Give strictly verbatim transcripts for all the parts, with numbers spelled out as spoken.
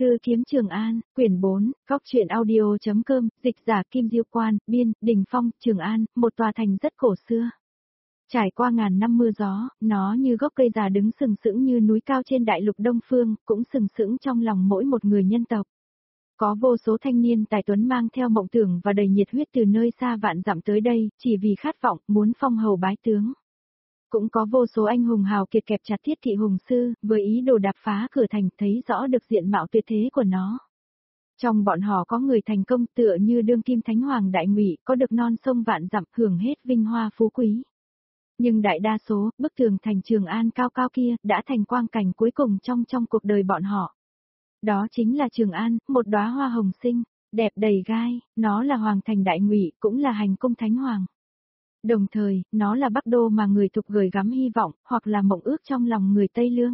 Thư kiếm Trường An, quyển bốn, góc truyện audio.com, dịch giả Kim Diêu Quan, biên, Đình Phong, Trường An, một tòa thành rất cổ xưa. Trải qua ngàn năm mưa gió, nó như gốc cây già đứng sừng sững như núi cao trên đại lục Đông Phương, cũng sừng sững trong lòng mỗi một người nhân tộc. Có vô số thanh niên tài tuấn mang theo mộng tưởng và đầy nhiệt huyết từ nơi xa vạn dặm tới đây, chỉ vì khát vọng, muốn phong hầu bái tướng. Cũng có vô số anh hùng hào kiệt kẹp chặt thiết kỵ hùng sư, với ý đồ đạp phá cửa thành, thấy rõ được diện mạo tuyệt thế của nó. Trong bọn họ có người thành công tựa như đương kim thánh hoàng đại ngụy, có được non sông vạn dặm, hưởng hết vinh hoa phú quý. Nhưng đại đa số, bức tường thành Trường An cao cao kia, đã thành quang cảnh cuối cùng trong trong cuộc đời bọn họ. Đó chính là Trường An, một đóa hoa hồng xinh, đẹp đầy gai, nó là hoàng thành đại ngụy, cũng là hành cung thánh hoàng. Đồng thời, nó là Bắc Đô mà người Thục gửi gắm hy vọng, hoặc là mộng ước trong lòng người Tây Lương.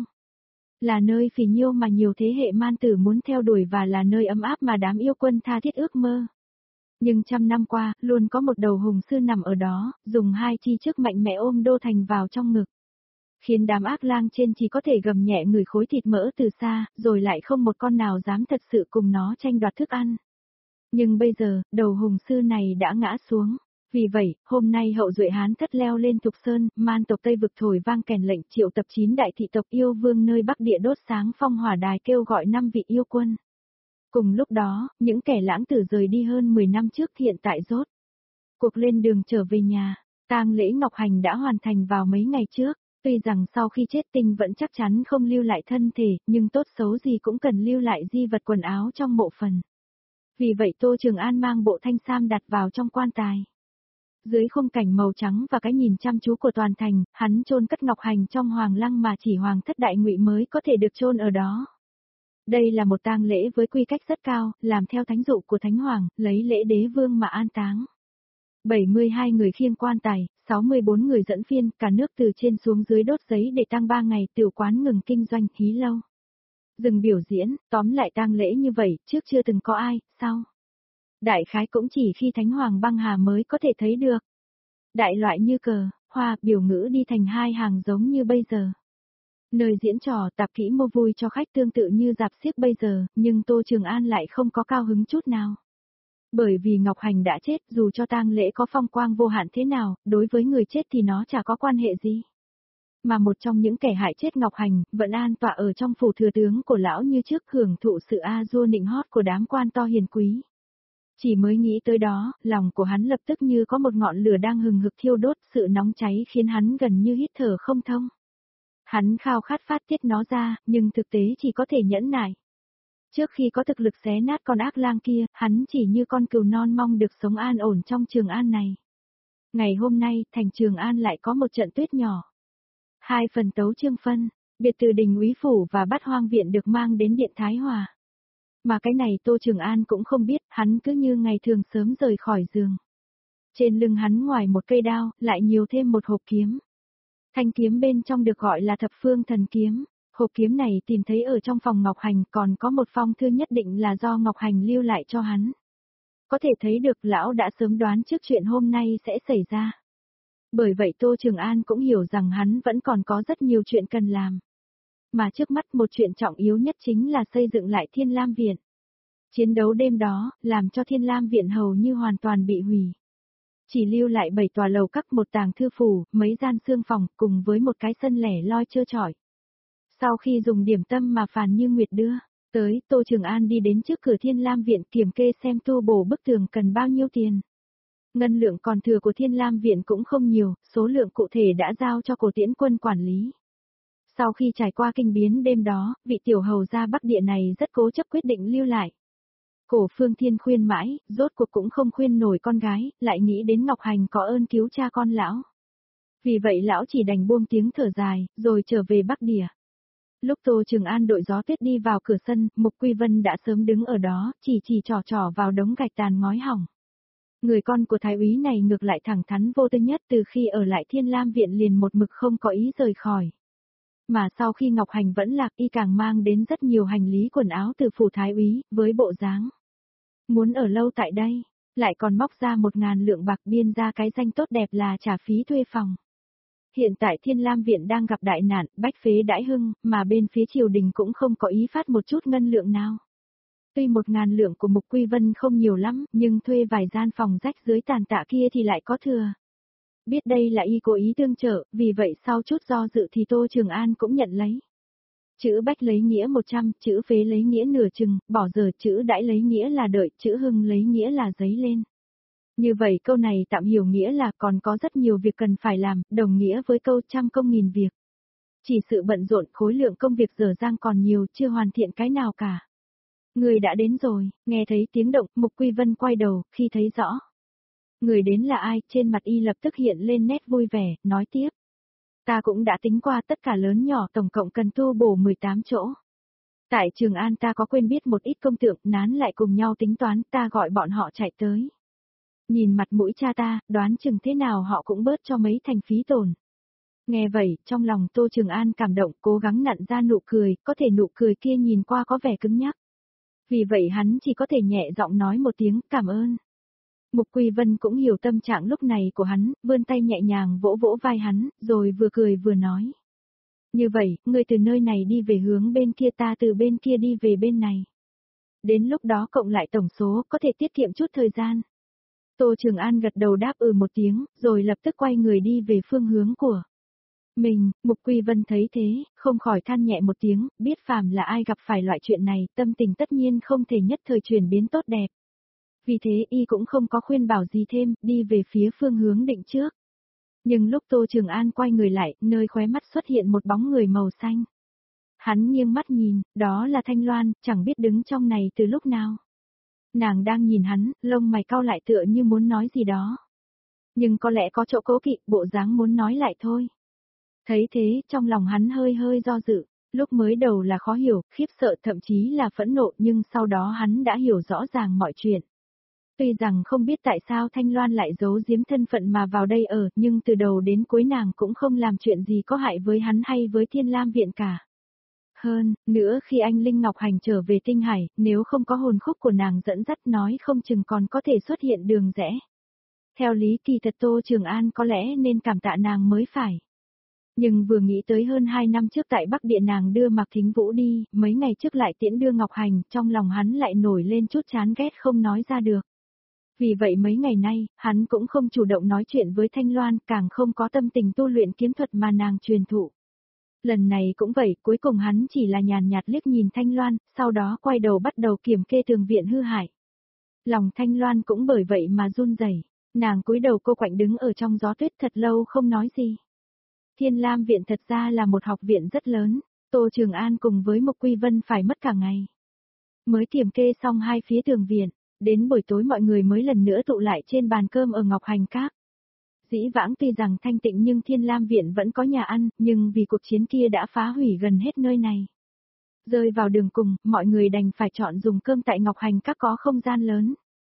Là nơi phì nhiêu mà nhiều thế hệ man tử muốn theo đuổi và là nơi ấm áp mà đám yêu quân tha thiết ước mơ. Nhưng trăm năm qua, luôn có một đầu hùng sư nằm ở đó, dùng hai chi trước mạnh mẽ ôm đô thành vào trong ngực. Khiến đám ác lang trên chỉ có thể gầm nhẹ người khối thịt mỡ từ xa, rồi lại không một con nào dám thật sự cùng nó tranh đoạt thức ăn. Nhưng bây giờ, đầu hùng sư này đã ngã xuống. Vì vậy, hôm nay hậu duệ Hán thất leo lên Thục Sơn, man tộc Tây Vực thổi vang kèn lệnh triệu tập chín đại thị tộc yêu vương nơi Bắc Địa đốt sáng phong hỏa đài kêu gọi năm vị yêu quân. Cùng lúc đó, những kẻ lãng tử rời đi hơn mười năm trước hiện tại rốt cuộc lên đường trở về nhà. Tang lễ Ngọc Hành đã hoàn thành vào mấy ngày trước, tuy rằng sau khi chết Tinh vẫn chắc chắn không lưu lại thân thể, nhưng tốt xấu gì cũng cần lưu lại di vật quần áo trong mộ phần. Vì vậy Tô Trường An mang bộ thanh sam đặt vào trong quan tài. Dưới khung cảnh màu trắng và cái nhìn chăm chú của toàn thành, hắn chôn cất Ngọc Hành trong hoàng lăng mà chỉ hoàng thất đại ngụy mới có thể được chôn ở đó. Đây là một tang lễ với quy cách rất cao, làm theo thánh dụ của Thánh Hoàng, lấy lễ đế vương mà an táng. bảy mươi hai người khiêng quan tài, sáu mươi bốn người dẫn phiên, cả nước từ trên xuống dưới đốt giấy để tang ba ngày, tiểu quán ngừng kinh doanh, hí lâu. Dừng biểu diễn, tóm lại tang lễ như vậy, trước chưa từng có ai, sau. Đại khái cũng chỉ khi Thánh Hoàng băng hà mới có thể thấy được. Đại loại như cờ, hoa, biểu ngữ đi thành hai hàng giống như bây giờ. Nơi diễn trò tạp kỹ mua vui cho khách tương tự như dạp xiếc bây giờ, nhưng Tô Trường An lại không có cao hứng chút nào. Bởi vì Ngọc Hành đã chết, dù cho tang lễ có phong quang vô hạn thế nào, đối với người chết thì nó chả có quan hệ gì. Mà một trong những kẻ hại chết Ngọc Hành, vẫn an tọa ở trong phủ thừa tướng của lão như trước, hưởng thụ sự a dua nịnh hót của đám quan to hiền quý. Chỉ mới nghĩ tới đó, lòng của hắn lập tức như có một ngọn lửa đang hừng hực thiêu đốt, sự nóng cháy khiến hắn gần như hít thở không thông. Hắn khao khát phát tiết nó ra, nhưng thực tế chỉ có thể nhẫn nại. Trước khi có thực lực xé nát con ác lang kia, hắn chỉ như con cừu non mong được sống an ổn trong Trường An này. Ngày hôm nay, thành Trường An lại có một trận tuyết nhỏ. Hai phần tấu chương phân, biệt từ đình úy phủ và bát hoang viện được mang đến điện Thái Hòa. Mà cái này Tô Trường An cũng không biết, hắn cứ như ngày thường sớm rời khỏi giường. Trên lưng hắn ngoài một cây đao, lại nhiều thêm một hộp kiếm. Thanh kiếm bên trong được gọi là thập phương thần kiếm. Hộp kiếm này tìm thấy ở trong phòng Ngọc Hành, còn có một phong thư nhất định là do Ngọc Hành lưu lại cho hắn. Có thể thấy được lão đã sớm đoán trước chuyện hôm nay sẽ xảy ra. Bởi vậy Tô Trường An cũng hiểu rằng hắn vẫn còn có rất nhiều chuyện cần làm. Mà trước mắt một chuyện trọng yếu nhất chính là xây dựng lại Thiên Lam Viện. Chiến đấu đêm đó, làm cho Thiên Lam Viện hầu như hoàn toàn bị hủy. Chỉ lưu lại bảy tòa lầu các, một tàng thư phủ, mấy gian xương phòng, cùng với một cái sân lẻ loi trơ trọi. Sau khi dùng điểm tâm mà Phàn Như Nguyệt đưa tới, Tô Trường An đi đến trước cửa Thiên Lam Viện kiểm kê xem tu bổ bức tường cần bao nhiêu tiền. Ngân lượng còn thừa của Thiên Lam Viện cũng không nhiều, số lượng cụ thể đã giao cho Cổ Tiễn Quân quản lý. Sau khi trải qua kinh biến đêm đó, vị tiểu hầu gia Bắc Địa này rất cố chấp quyết định lưu lại. Cổ Phương Thiên khuyên mãi, rốt cuộc cũng không khuyên nổi con gái, lại nghĩ đến Ngọc Hành có ơn cứu cha con lão. Vì vậy lão chỉ đành buông tiếng thở dài, rồi trở về Bắc Địa. Lúc Tô Trường An đội gió tuyết đi vào cửa sân, Mục Quy Vân đã sớm đứng ở đó, chỉ chỉ trò trò vào đống gạch tàn ngói hỏng. Người con của thái úy này ngược lại thẳng thắn vô tư nhất, từ khi ở lại Thiên Lam Viện liền một mực không có ý rời khỏi. Mà sau khi Ngọc Hành vẫn lạc, y càng mang đến rất nhiều hành lý quần áo từ phủ thái úy, với bộ dáng muốn ở lâu tại đây, lại còn móc ra một ngàn lượng bạc biên ra cái danh tốt đẹp là trả phí thuê phòng. Hiện tại Thiên Lam Viện đang gặp đại nạn, bách phế đãi hưng, mà bên phía triều đình cũng không có ý phát một chút ngân lượng nào. Tuy một ngàn lượng của Mục Quy Vân không nhiều lắm, nhưng thuê vài gian phòng rách dưới tàn tạ kia thì lại có thừa. Biết đây là y cố ý tương trợ, vì vậy sau chút do dự thì Tô Trường An cũng nhận lấy. Chữ bách lấy nghĩa một trăm, chữ phế lấy nghĩa nửa chừng, bỏ giờ chữ đãi lấy nghĩa là đợi, chữ hưng lấy nghĩa là giấy lên. Như vậy câu này tạm hiểu nghĩa là còn có rất nhiều việc cần phải làm, đồng nghĩa với câu trăm công nghìn việc. Chỉ sự bận rộn khối lượng công việc dở dang còn nhiều, chưa hoàn thiện cái nào cả. Người đã đến rồi, nghe thấy tiếng động, Mục Quy Vân quay đầu, khi thấy rõ. Người đến là ai, trên mặt y lập tức hiện lên nét vui vẻ, nói tiếp. Ta cũng đã tính qua tất cả lớn nhỏ tổng cộng cần tu bổ mười tám chỗ. Tại Trường An ta có quên biết một ít công tượng, nán lại cùng nhau tính toán, ta gọi bọn họ chạy tới. Nhìn mặt mũi cha ta, đoán chừng thế nào họ cũng bớt cho mấy thành phí tổn. Nghe vậy, trong lòng Tô Trường An cảm động, cố gắng nặn ra nụ cười, có thể nụ cười kia nhìn qua có vẻ cứng nhắc. Vì vậy hắn chỉ có thể nhẹ giọng nói một tiếng cảm ơn. Mục Quy Vân cũng hiểu tâm trạng lúc này của hắn, vươn tay nhẹ nhàng vỗ vỗ vai hắn, rồi vừa cười vừa nói. Như vậy, ngươi từ nơi này đi về hướng bên kia, ta từ bên kia đi về bên này. Đến lúc đó cộng lại tổng số có thể tiết kiệm chút thời gian. Tô Trường An gật đầu đáp ừ một tiếng, rồi lập tức quay người đi về phương hướng của mình. Mục Quy Vân thấy thế, không khỏi than nhẹ một tiếng, biết phàm là ai gặp phải loại chuyện này, tâm tình tất nhiên không thể nhất thời chuyển biến tốt đẹp. Vì thế y cũng không có khuyên bảo gì thêm, đi về phía phương hướng định trước. Nhưng lúc Tô Trường An quay người lại, nơi khóe mắt xuất hiện một bóng người màu xanh. Hắn nghiêng mắt nhìn, đó là Thanh Loan, chẳng biết đứng trong này từ lúc nào. Nàng đang nhìn hắn, lông mày cau lại tựa như muốn nói gì đó. Nhưng có lẽ có chỗ cố kỵ, bộ dáng muốn nói lại thôi. Thấy thế, trong lòng hắn hơi hơi do dự, lúc mới đầu là khó hiểu, khiếp sợ thậm chí là phẫn nộ, nhưng sau đó hắn đã hiểu rõ ràng mọi chuyện. Tuy rằng không biết tại sao Thanh Loan lại giấu giếm thân phận mà vào đây ở, nhưng từ đầu đến cuối nàng cũng không làm chuyện gì có hại với hắn hay với Thiên Lam Viện cả. Hơn, nữa khi anh Linh Ngọc Hành trở về Tinh Hải, nếu không có hồn khúc của nàng dẫn dắt nói không chừng còn có thể xuất hiện đường rẽ. Theo lý kỳ thật Tô Trường An có lẽ nên cảm tạ nàng mới phải. Nhưng vừa nghĩ tới hơn hai năm trước tại Bắc Địa nàng đưa Mạc Thính Vũ đi, mấy ngày trước lại tiễn đưa Ngọc Hành, trong lòng hắn lại nổi lên chút chán ghét không nói ra được. Vì vậy mấy ngày nay, hắn cũng không chủ động nói chuyện với Thanh Loan, càng không có tâm tình tu luyện kiếm thuật mà nàng truyền thụ. Lần này cũng vậy, cuối cùng hắn chỉ là nhàn nhạt liếc nhìn Thanh Loan, sau đó quay đầu bắt đầu kiểm kê tường viện hư hại. Lòng Thanh Loan cũng bởi vậy mà run rẩy, nàng cúi đầu cô quạnh đứng ở trong gió tuyết thật lâu không nói gì. Thiên Lam Viện thật ra là một học viện rất lớn, Tô Trường An cùng với Mục Quy Vân phải mất cả ngày. Mới kiểm kê xong hai phía tường viện, đến buổi tối mọi người mới lần nữa tụ lại trên bàn cơm ở Ngọc Hành Các. Dĩ vãng tuy rằng thanh tịnh nhưng Thiên Lam Viện vẫn có nhà ăn, nhưng vì cuộc chiến kia đã phá hủy gần hết nơi này. Rơi vào đường cùng, mọi người đành phải chọn dùng cơm tại Ngọc Hành Các có không gian lớn.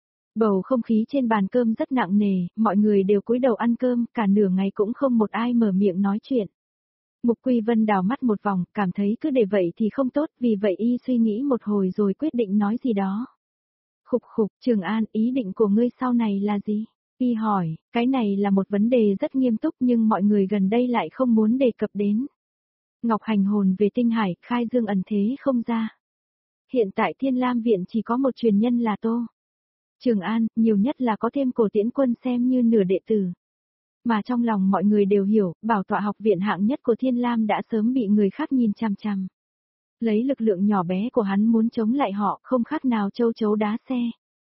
Bầu không khí trên bàn cơm rất nặng nề, mọi người đều cúi đầu ăn cơm, cả nửa ngày cũng không một ai mở miệng nói chuyện. Mục Quy Vân đào mắt một vòng, cảm thấy cứ để vậy thì không tốt, vì vậy y suy nghĩ một hồi rồi quyết định nói gì đó. Khục khục, Trường An, ý định của ngươi sau này là gì? Y hỏi, cái này là một vấn đề rất nghiêm túc nhưng mọi người gần đây lại không muốn đề cập đến. Ngọc Hành hồn về Tinh Hải, khai dương ẩn thế không ra. Hiện tại Thiên Lam Viện chỉ có một truyền nhân là Tô Trường An, nhiều nhất là có thêm Cổ Tiễn Quân xem như nửa đệ tử. Mà trong lòng mọi người đều hiểu, bảo tọa học viện hạng nhất của Thiên Lam đã sớm bị người khác nhìn chằm chằm. Lấy lực lượng nhỏ bé của hắn muốn chống lại họ không khác nào châu chấu đá xe.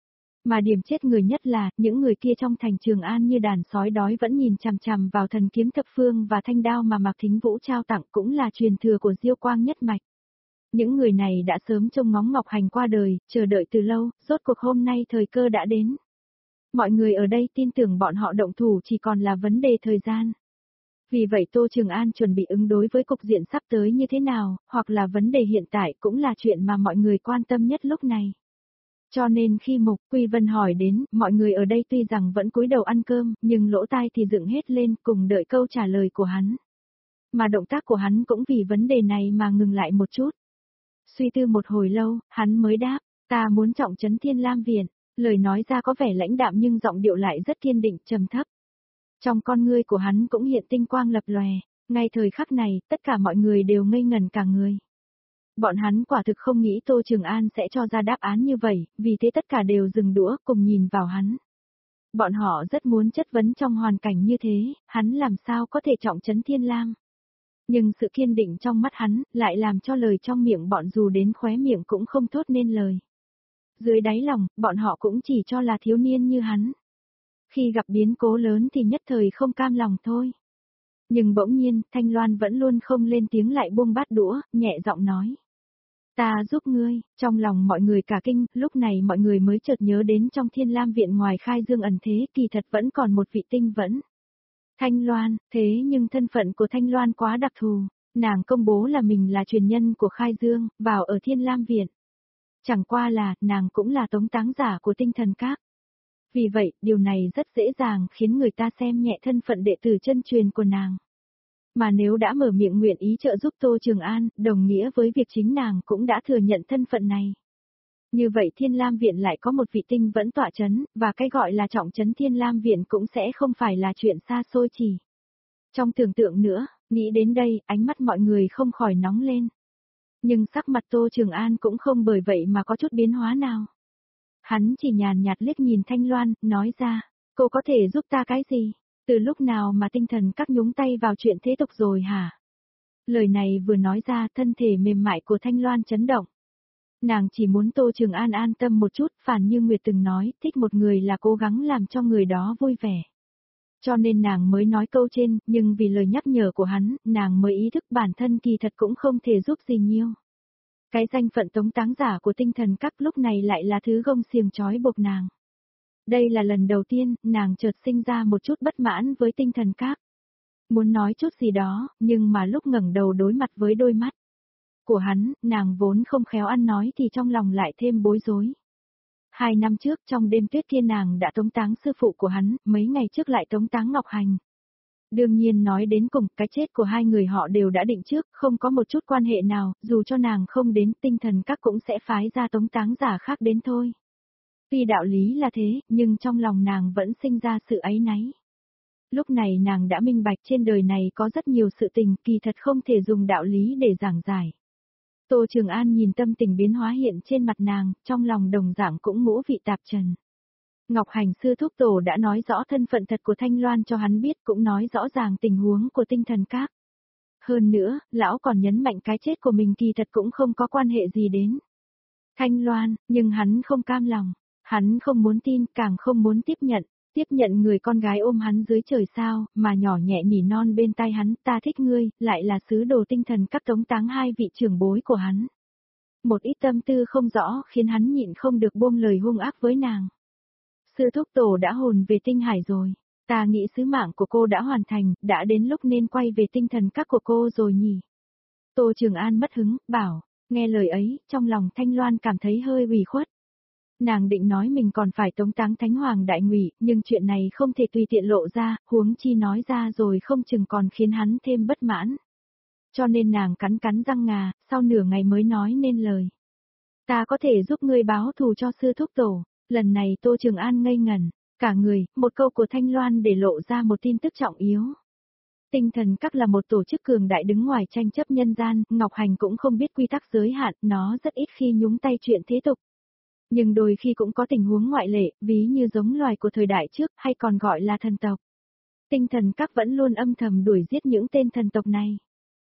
Mà điểm chết người nhất là, những người kia trong thành Trường An như đàn sói đói vẫn nhìn chằm chằm vào thần kiếm thập phương và thanh đao mà Mạc Thính Vũ trao tặng cũng là truyền thừa của Diêu Quang nhất mạch. Những người này đã sớm trông ngóng Ngọc Hành qua đời, chờ đợi từ lâu, rốt cuộc hôm nay thời cơ đã đến. Mọi người ở đây tin tưởng bọn họ động thủ chỉ còn là vấn đề thời gian. Vì vậy Tô Trường An chuẩn bị ứng đối với cục diện sắp tới như thế nào, hoặc là vấn đề hiện tại cũng là chuyện mà mọi người quan tâm nhất lúc này. Cho nên khi Mục Quy Vân hỏi đến, mọi người ở đây tuy rằng vẫn cúi đầu ăn cơm, nhưng lỗ tai thì dựng hết lên cùng đợi câu trả lời của hắn. Mà động tác của hắn cũng vì vấn đề này mà ngừng lại một chút. Suy tư một hồi lâu, hắn mới đáp, ta muốn trọng trấn Thiên Lam Viện, lời nói ra có vẻ lãnh đạm nhưng giọng điệu lại rất kiên định trầm thấp. Trong con ngươi của hắn cũng hiện tinh quang lập lòe, ngay thời khắc này, tất cả mọi người đều ngây ngẩn cả người. Bọn hắn quả thực không nghĩ Tô Trường An sẽ cho ra đáp án như vậy, vì thế tất cả đều dừng đũa cùng nhìn vào hắn. Bọn họ rất muốn chất vấn trong hoàn cảnh như thế, hắn làm sao có thể trọng trấn Thiên Lam. Nhưng sự kiên định trong mắt hắn, lại làm cho lời trong miệng bọn dù đến khóe miệng cũng không thốt nên lời. Dưới đáy lòng, bọn họ cũng chỉ cho là thiếu niên như hắn. Khi gặp biến cố lớn thì nhất thời không cam lòng thôi. Nhưng bỗng nhiên, Thanh Loan vẫn luôn không lên tiếng lại buông bát đũa, nhẹ giọng nói. Ta giúp ngươi, trong lòng mọi người cả kinh, lúc này mọi người mới chợt nhớ đến trong Thiên Lam viện ngoài khai dương ẩn thế kỳ thật vẫn còn một vị tinh vẫn. Thanh Loan, thế nhưng thân phận của Thanh Loan quá đặc thù, nàng công bố là mình là truyền nhân của khai dương, vào ở Thiên Lam viện. Chẳng qua là, nàng cũng là tống táng giả của tinh thần các. Vì vậy, điều này rất dễ dàng khiến người ta xem nhẹ thân phận đệ tử chân truyền của nàng. Mà nếu đã mở miệng nguyện ý trợ giúp Tô Trường An, đồng nghĩa với việc chính nàng cũng đã thừa nhận thân phận này. Như vậy Thiên Lam Viện lại có một vị tinh vẫn tọa chấn, và cái gọi là trọng trấn Thiên Lam Viện cũng sẽ không phải là chuyện xa xôi chỉ. Trong tưởng tượng nữa, nghĩ đến đây, ánh mắt mọi người không khỏi nóng lên. Nhưng sắc mặt Tô Trường An cũng không bởi vậy mà có chút biến hóa nào. Hắn chỉ nhàn nhạt liếc nhìn Thanh Loan, nói ra, cô có thể giúp ta cái gì? Từ lúc nào mà tinh thần các nhúng tay vào chuyện thế tục rồi hả? Lời này vừa nói ra, thân thể mềm mại của Thanh Loan chấn động. Nàng chỉ muốn Tô Trường An an tâm một chút, phản như Nguyệt từng nói, thích một người là cố gắng làm cho người đó vui vẻ. Cho nên nàng mới nói câu trên, nhưng vì lời nhắc nhở của hắn, nàng mới ý thức bản thân kỳ thật cũng không thể giúp gì nhiều. Cái danh phận tống táng giả của tinh thần các lúc này lại là thứ gông xiềng trói buộc nàng. Đây là lần đầu tiên, nàng chợt sinh ra một chút bất mãn với tinh thần các. Muốn nói chút gì đó, nhưng mà lúc ngẩng đầu đối mặt với đôi mắt của hắn, nàng vốn không khéo ăn nói thì trong lòng lại thêm bối rối. Hai năm trước trong đêm tuyết kia nàng đã tống táng sư phụ của hắn, mấy ngày trước lại tống táng Ngọc Hành. Đương nhiên nói đến cùng, cái chết của hai người họ đều đã định trước, không có một chút quan hệ nào, dù cho nàng không đến tinh thần các cũng sẽ phái ra tống táng giả khác đến thôi. Tuy đạo lý là thế, nhưng trong lòng nàng vẫn sinh ra sự áy náy. Lúc này nàng đã minh bạch trên đời này có rất nhiều sự tình, kỳ thật không thể dùng đạo lý để giảng giải. Tô Trường An nhìn tâm tình biến hóa hiện trên mặt nàng, trong lòng đồng dạng cũng ngũ vị tạp trần. Ngọc Hành sư thúc tổ đã nói rõ thân phận thật của Thanh Loan cho hắn biết, cũng nói rõ ràng tình huống của tinh thần các. Hơn nữa, lão còn nhấn mạnh cái chết của mình kỳ thật cũng không có quan hệ gì đến Thanh Loan, nhưng hắn không cam lòng. Hắn không muốn tin, càng không muốn tiếp nhận, tiếp nhận người con gái ôm hắn dưới trời sao, mà nhỏ nhẹ nỉ non bên tai hắn, ta thích ngươi, lại là sứ đồ tinh thần các tống táng hai vị trưởng bối của hắn. Một ít tâm tư không rõ khiến hắn nhịn không được buông lời hung ác với nàng. Sư thúc tổ đã hồn về tinh hải rồi, ta nghĩ sứ mạng của cô đã hoàn thành, đã đến lúc nên quay về tinh thần các của cô rồi nhỉ. Tô Trường An mất hứng, bảo, nghe lời ấy, trong lòng Thanh Loan cảm thấy hơi ủy khuất. Nàng định nói mình còn phải tống táng Thánh Hoàng Đại Ngụy, nhưng chuyện này không thể tùy tiện lộ ra, huống chi nói ra rồi không chừng còn khiến hắn thêm bất mãn. Cho nên nàng cắn cắn răng ngà, sau nửa ngày mới nói nên lời. Ta có thể giúp ngươi báo thù cho sư thúc tổ. Lần này Tô Trường An ngây ngẩn, cả người, một câu của Thanh Loan để lộ ra một tin tức trọng yếu. Tinh thần các là một tổ chức cường đại đứng ngoài tranh chấp nhân gian, Ngọc Hành cũng không biết quy tắc giới hạn, nó rất ít khi nhúng tay chuyện thế tục. Nhưng đôi khi cũng có tình huống ngoại lệ, ví như giống loài của thời đại trước, hay còn gọi là thần tộc. Tinh thần các vẫn luôn âm thầm đuổi giết những tên thần tộc này.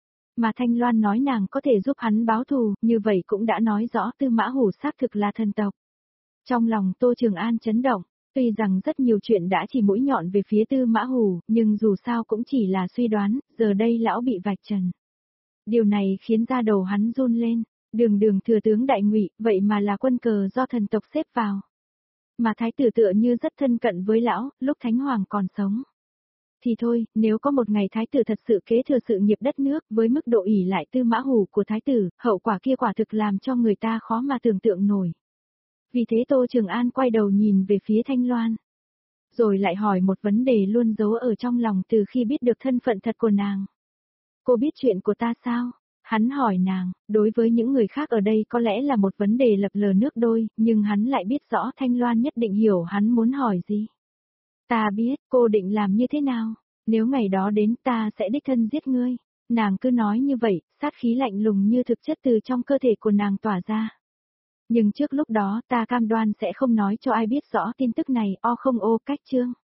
Mà Thanh Loan nói nàng có thể giúp hắn báo thù, như vậy cũng đã nói rõ Tư Mã Hủ xác thực là thần tộc. Trong lòng Tô Trường An chấn động, tuy rằng rất nhiều chuyện đã chỉ mũi nhọn về phía Tư Mã Hủ, nhưng dù sao cũng chỉ là suy đoán, giờ đây lão bị vạch trần. Điều này khiến da đầu hắn run lên. Đường đường thừa tướng Đại Ngụy, vậy mà là quân cờ do thần tộc xếp vào. Mà thái tử tựa như rất thân cận với lão, lúc Thánh Hoàng còn sống. Thì thôi, nếu có một ngày thái tử thật sự kế thừa sự nghiệp đất nước với mức độ ỷ lại Tư Mã Hủ của thái tử, hậu quả kia quả thực làm cho người ta khó mà tưởng tượng nổi. Vì thế Tô Trường An quay đầu nhìn về phía Thanh Loan. Rồi lại hỏi một vấn đề luôn giấu ở trong lòng từ khi biết được thân phận thật của nàng. Cô biết chuyện của ta sao? Hắn hỏi nàng, đối với những người khác ở đây có lẽ là một vấn đề lập lờ nước đôi, nhưng hắn lại biết rõ Thanh Loan nhất định hiểu hắn muốn hỏi gì. Ta biết, cô định làm như thế nào? Nếu ngày đó đến ta sẽ đích thân giết ngươi. Nàng cứ nói như vậy, sát khí lạnh lùng như thực chất từ trong cơ thể của nàng tỏa ra. Nhưng trước lúc đó ta cam đoan sẽ không nói cho ai biết rõ tin tức này, o không ô cách chương.